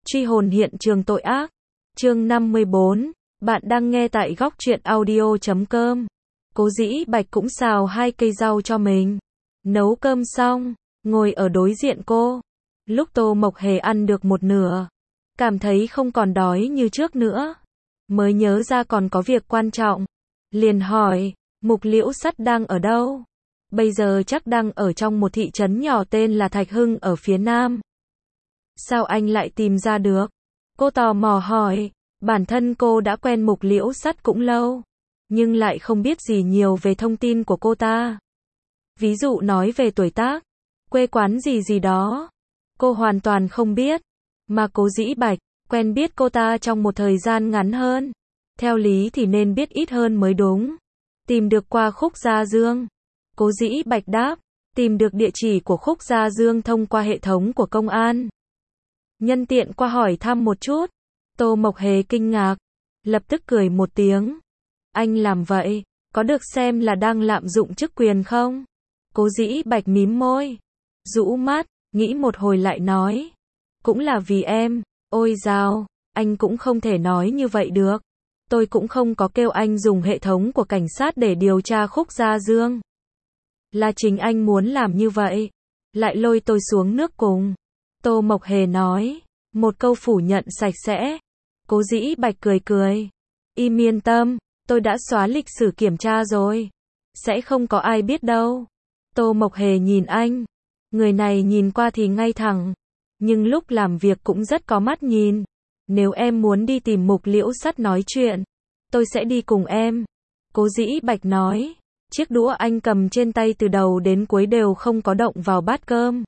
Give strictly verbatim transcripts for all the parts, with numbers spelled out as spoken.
Truy hồn hiện trường tội ác. Chương năm mươi bốn. Bạn đang nghe tại góc truyện audio chấm com. Cố Dĩ Bạch cũng xào hai cây rau cho mình. Nấu cơm xong, ngồi ở đối diện cô. Lúc Tô Mộc Hề ăn được một nửa, cảm thấy không còn đói như trước nữa. Mới nhớ ra còn có việc quan trọng. Liền hỏi, Mục Liễu Sắt đang ở đâu? Bây giờ chắc đang ở trong một thị trấn nhỏ tên là Thạch Hưng ở phía nam. Sao anh lại tìm ra được? Cô tò mò hỏi. Bản thân cô đã quen Mục Liễu Sắt cũng lâu, nhưng lại không biết gì nhiều về thông tin của cô ta. Ví dụ nói về tuổi tác, quê quán gì gì đó, cô hoàn toàn không biết. Mà Cố Dĩ Bạch, quen biết cô ta trong một thời gian ngắn hơn. Theo lý thì nên biết ít hơn mới đúng. Tìm được qua Khúc Gia Dương. Cố Dĩ Bạch đáp, tìm được địa chỉ của Khúc Gia Dương thông qua hệ thống của công an. Nhân tiện qua hỏi thăm một chút. Tô Mộc Hề kinh ngạc, lập tức cười một tiếng. Anh làm vậy, có được xem là đang lạm dụng chức quyền không? Cố Dĩ Bạch mím môi, rũ mắt, nghĩ một hồi lại nói. Cũng là vì em. Ôi dào, anh cũng không thể nói như vậy được. Tôi cũng không có kêu anh dùng hệ thống của cảnh sát để điều tra Khúc Gia Dương. Là chính anh muốn làm như vậy, lại lôi tôi xuống nước cùng. Tô Mộc Hề nói, một câu phủ nhận sạch sẽ. Cố Dĩ Bạch cười cười. Im yên tâm, tôi đã xóa lịch sử kiểm tra rồi. Sẽ không có ai biết đâu. Tô Mộc Hề nhìn anh. Người này nhìn qua thì ngay thẳng, nhưng lúc làm việc cũng rất có mắt nhìn. Nếu em muốn đi tìm Mục Liễu Sắt nói chuyện, tôi sẽ đi cùng em. Cố Dĩ Bạch nói. Chiếc đũa anh cầm trên tay từ đầu đến cuối đều không có động vào bát cơm.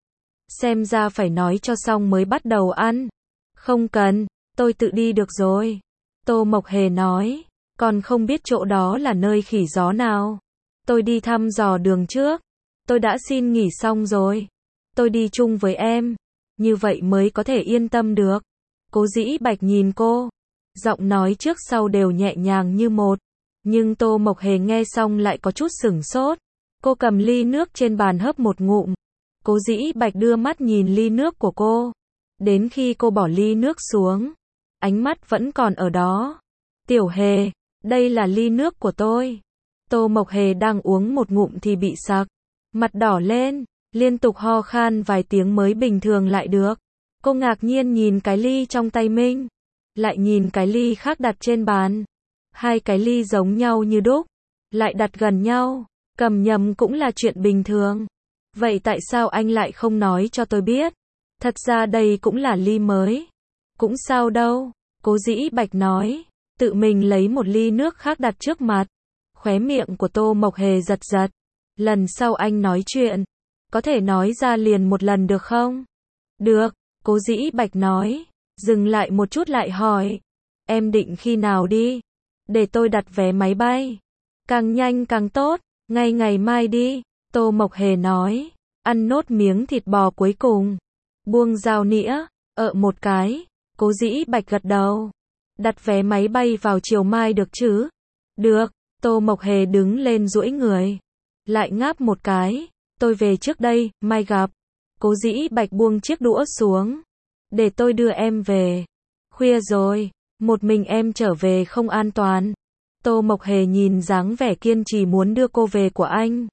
Xem ra phải nói cho xong mới bắt đầu ăn. Không cần, tôi tự đi được rồi. Tô Mộc Hề nói. Còn không biết chỗ đó là nơi khỉ gió nào. Tôi đi thăm dò đường trước. Tôi đã xin nghỉ xong rồi. Tôi đi chung với em. Như vậy mới có thể yên tâm được. Cố Dĩ Bạch nhìn cô. Giọng nói trước sau đều nhẹ nhàng như một. Nhưng Tô Mộc Hề nghe xong lại có chút sửng sốt. Cô cầm ly nước trên bàn hớp một ngụm. Cố Dĩ Bạch đưa mắt nhìn ly nước của cô. Đến khi cô bỏ ly nước xuống, ánh mắt vẫn còn ở đó. Tiểu Hề, đây là ly nước của tôi. Tô Mộc Hề đang uống một ngụm thì bị sặc. Mặt đỏ lên, liên tục ho khan vài tiếng mới bình thường lại được. Cô ngạc nhiên nhìn cái ly trong tay mình. Lại nhìn cái ly khác đặt trên bàn. Hai cái ly giống nhau như đúc, lại đặt gần nhau, cầm nhầm cũng là chuyện bình thường. Vậy tại sao anh lại không nói cho tôi biết? Thật ra đây cũng là ly mới. Cũng sao đâu, Cố Dĩ Bạch nói, tự mình lấy một ly nước khác đặt trước mặt. Khóe miệng của Tô Mộc Hề giật giật. Lần sau anh nói chuyện, có thể nói ra liền một lần được không? Được, Cố Dĩ Bạch nói, dừng lại một chút lại hỏi. Em định khi nào đi? Để tôi đặt vé máy bay. Càng nhanh càng tốt, ngay ngày mai đi. Tô Mộc Hề nói, ăn nốt miếng thịt bò cuối cùng. Buông dao nĩa, ợ một cái. Cố Dĩ Bạch gật đầu. Đặt vé máy bay vào chiều mai được chứ? Được, Tô Mộc Hề đứng lên duỗi người. Lại ngáp một cái. Tôi về trước đây, mai gặp. Cố Dĩ Bạch buông chiếc đũa xuống. Để tôi đưa em về. Khuya rồi, một mình em trở về không an toàn. Tô Mộc Hề nhìn dáng vẻ kiên trì muốn đưa cô về của anh.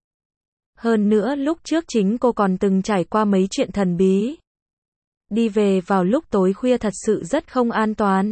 Hơn nữa lúc trước chính cô còn từng trải qua mấy chuyện thần bí. Đi về vào lúc tối khuya thật sự rất không an toàn.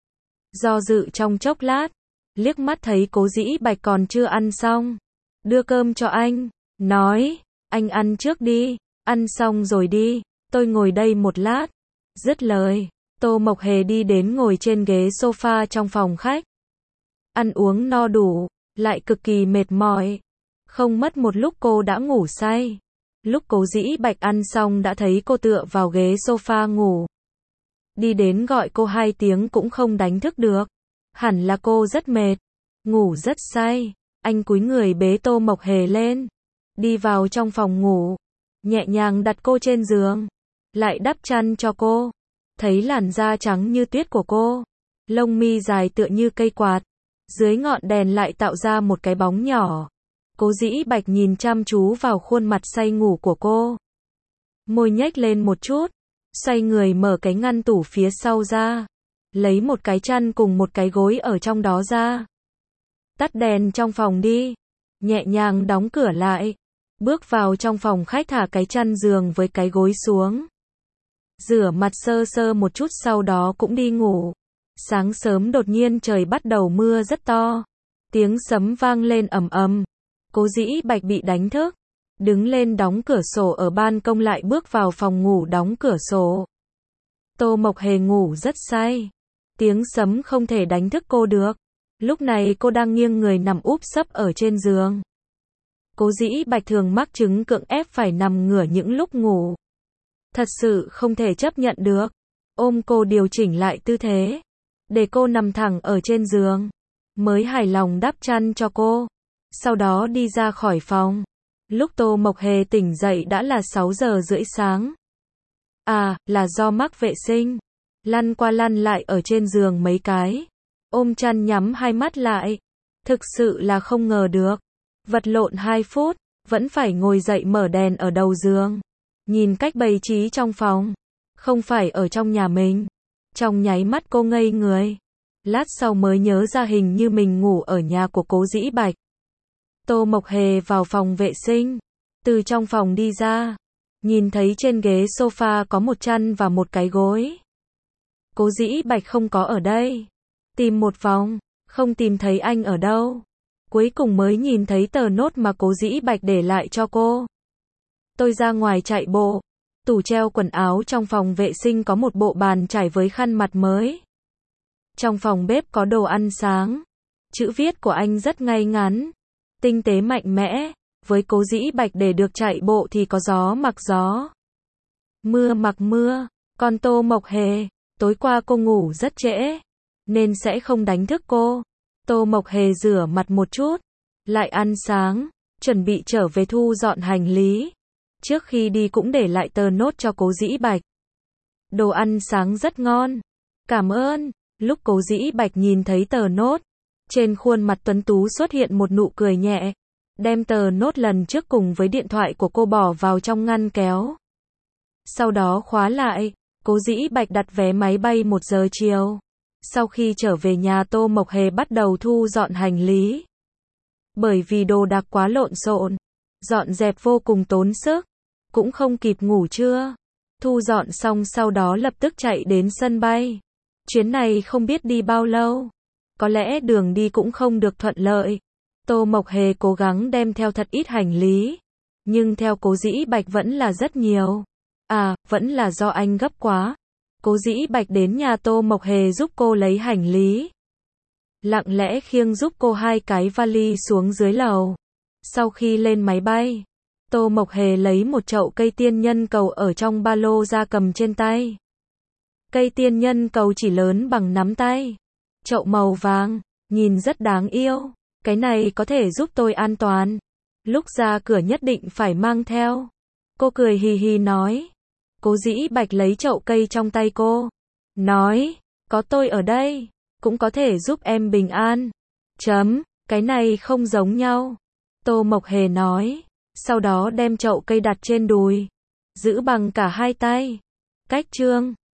Do dự trong chốc lát, liếc mắt thấy Cố Dĩ Bạch còn chưa ăn xong. Đưa cơm cho anh, nói, anh ăn trước đi, ăn xong rồi đi, tôi ngồi đây một lát. Dứt lời, Tô Mộc Hề đi đến ngồi trên ghế sofa trong phòng khách. Ăn uống no đủ, lại cực kỳ mệt mỏi. Không mất một lúc cô đã ngủ say. Lúc Cố Dĩ Bạch ăn xong đã thấy cô tựa vào ghế sofa ngủ. Đi đến gọi cô hai tiếng cũng không đánh thức được. Hẳn là cô rất mệt, ngủ rất say. Anh cúi người bế Tô Mộc Hề lên. Đi vào trong phòng ngủ. Nhẹ nhàng đặt cô trên giường. Lại đắp chăn cho cô. Thấy làn da trắng như tuyết của cô. Lông mi dài tựa như cây quạt. Dưới ngọn đèn lại tạo ra một cái bóng nhỏ. Cố Dĩ Bạch nhìn chăm chú vào khuôn mặt say ngủ của cô. Môi nhếch lên một chút, xoay người mở cái ngăn tủ phía sau ra, lấy một cái chăn cùng một cái gối ở trong đó ra. Tắt đèn trong phòng đi, nhẹ nhàng đóng cửa lại, bước vào trong phòng khách thả cái chăn giường với cái gối xuống. Rửa mặt sơ sơ một chút sau đó cũng đi ngủ. Sáng sớm đột nhiên trời bắt đầu mưa rất to. Tiếng sấm vang lên ầm ầm. Cố Dĩ Bạch bị đánh thức. Đứng lên đóng cửa sổ ở ban công lại bước vào phòng ngủ đóng cửa sổ. Tô Mộc Hề ngủ rất say. Tiếng sấm không thể đánh thức cô được. Lúc này cô đang nghiêng người nằm úp sấp ở trên giường. Cố Dĩ Bạch thường mắc chứng cưỡng ép phải nằm ngửa những lúc ngủ. Thật sự không thể chấp nhận được. Ôm cô điều chỉnh lại tư thế, để cô nằm thẳng ở trên giường. Mới hài lòng đắp chăn cho cô. Sau đó đi ra khỏi phòng. Lúc Tô Mộc Hề tỉnh dậy đã là sáu giờ rưỡi sáng. À, là do mắc vệ sinh. Lăn qua lăn lại ở trên giường mấy cái. Ôm chăn nhắm hai mắt lại. Thực sự là không ngờ được. Vật lộn hai phút, vẫn phải ngồi dậy mở đèn ở đầu giường. Nhìn cách bày trí trong phòng. Không phải ở trong nhà mình. Trong nháy mắt cô ngây người. Lát sau mới nhớ ra hình như mình ngủ ở nhà của Cố Dĩ Bạch. Tô Mộc Hề vào phòng vệ sinh. Từ trong phòng đi ra. Nhìn thấy trên ghế sofa có một chăn và một cái gối. Cố Dĩ Bạch không có ở đây. Tìm một vòng, không tìm thấy anh ở đâu. Cuối cùng mới nhìn thấy tờ nốt mà Cố Dĩ Bạch để lại cho cô. Tôi ra ngoài chạy bộ. Tủ treo quần áo trong phòng vệ sinh có một bộ bàn trải với khăn mặt mới. Trong phòng bếp có đồ ăn sáng. Chữ viết của anh rất ngay ngắn, tinh tế mạnh mẽ. Với Cố Dĩ Bạch để được chạy bộ thì có gió mặc gió, mưa mặc mưa. Còn Tô Mộc Hề, tối qua cô ngủ rất trễ, nên sẽ không đánh thức cô. Tô Mộc Hề rửa mặt một chút, lại ăn sáng, chuẩn bị trở về thu dọn hành lý. Trước khi đi cũng để lại tờ nốt cho Cố Dĩ Bạch. Đồ ăn sáng rất ngon. Cảm ơn. Lúc Cố Dĩ Bạch nhìn thấy tờ nốt, trên khuôn mặt tuấn tú xuất hiện một nụ cười nhẹ. Đem tờ nốt lần trước cùng với điện thoại của cô bỏ vào trong ngăn kéo. Sau đó khóa lại. Cố Dĩ Bạch đặt vé máy bay một giờ chiều. Sau khi trở về nhà Tô Mộc Hề bắt đầu thu dọn hành lý. Bởi vì đồ đạc quá lộn xộn, dọn dẹp vô cùng tốn sức, cũng không kịp ngủ trưa. Thu dọn xong sau đó lập tức chạy đến sân bay. Chuyến này không biết đi bao lâu. Có lẽ đường đi cũng không được thuận lợi. Tô Mộc Hề cố gắng đem theo thật ít hành lý. Nhưng theo Cố Dĩ Bạch vẫn là rất nhiều. À, vẫn là do anh gấp quá. Cố Dĩ Bạch đến nhà Tô Mộc Hề giúp cô lấy hành lý. Lặng lẽ khiêng giúp cô hai cái vali xuống dưới lầu. Sau khi lên máy bay, Tô Mộc Hề lấy một chậu cây tiên nhân cầu ở trong ba lô ra cầm trên tay. Cây tiên nhân cầu chỉ lớn bằng nắm tay. Chậu màu vàng, nhìn rất đáng yêu. Cái này có thể giúp tôi an toàn. Lúc ra cửa nhất định phải mang theo. Cô cười hì hì nói. Cố Dĩ Bạch lấy chậu cây trong tay cô. Nói, có tôi ở đây, cũng có thể giúp em bình an. Chấm, cái này không giống nhau. Tô Mộc Hề nói. Sau đó đem chậu cây đặt trên đùi. Giữ bằng cả hai tay. Cách chương.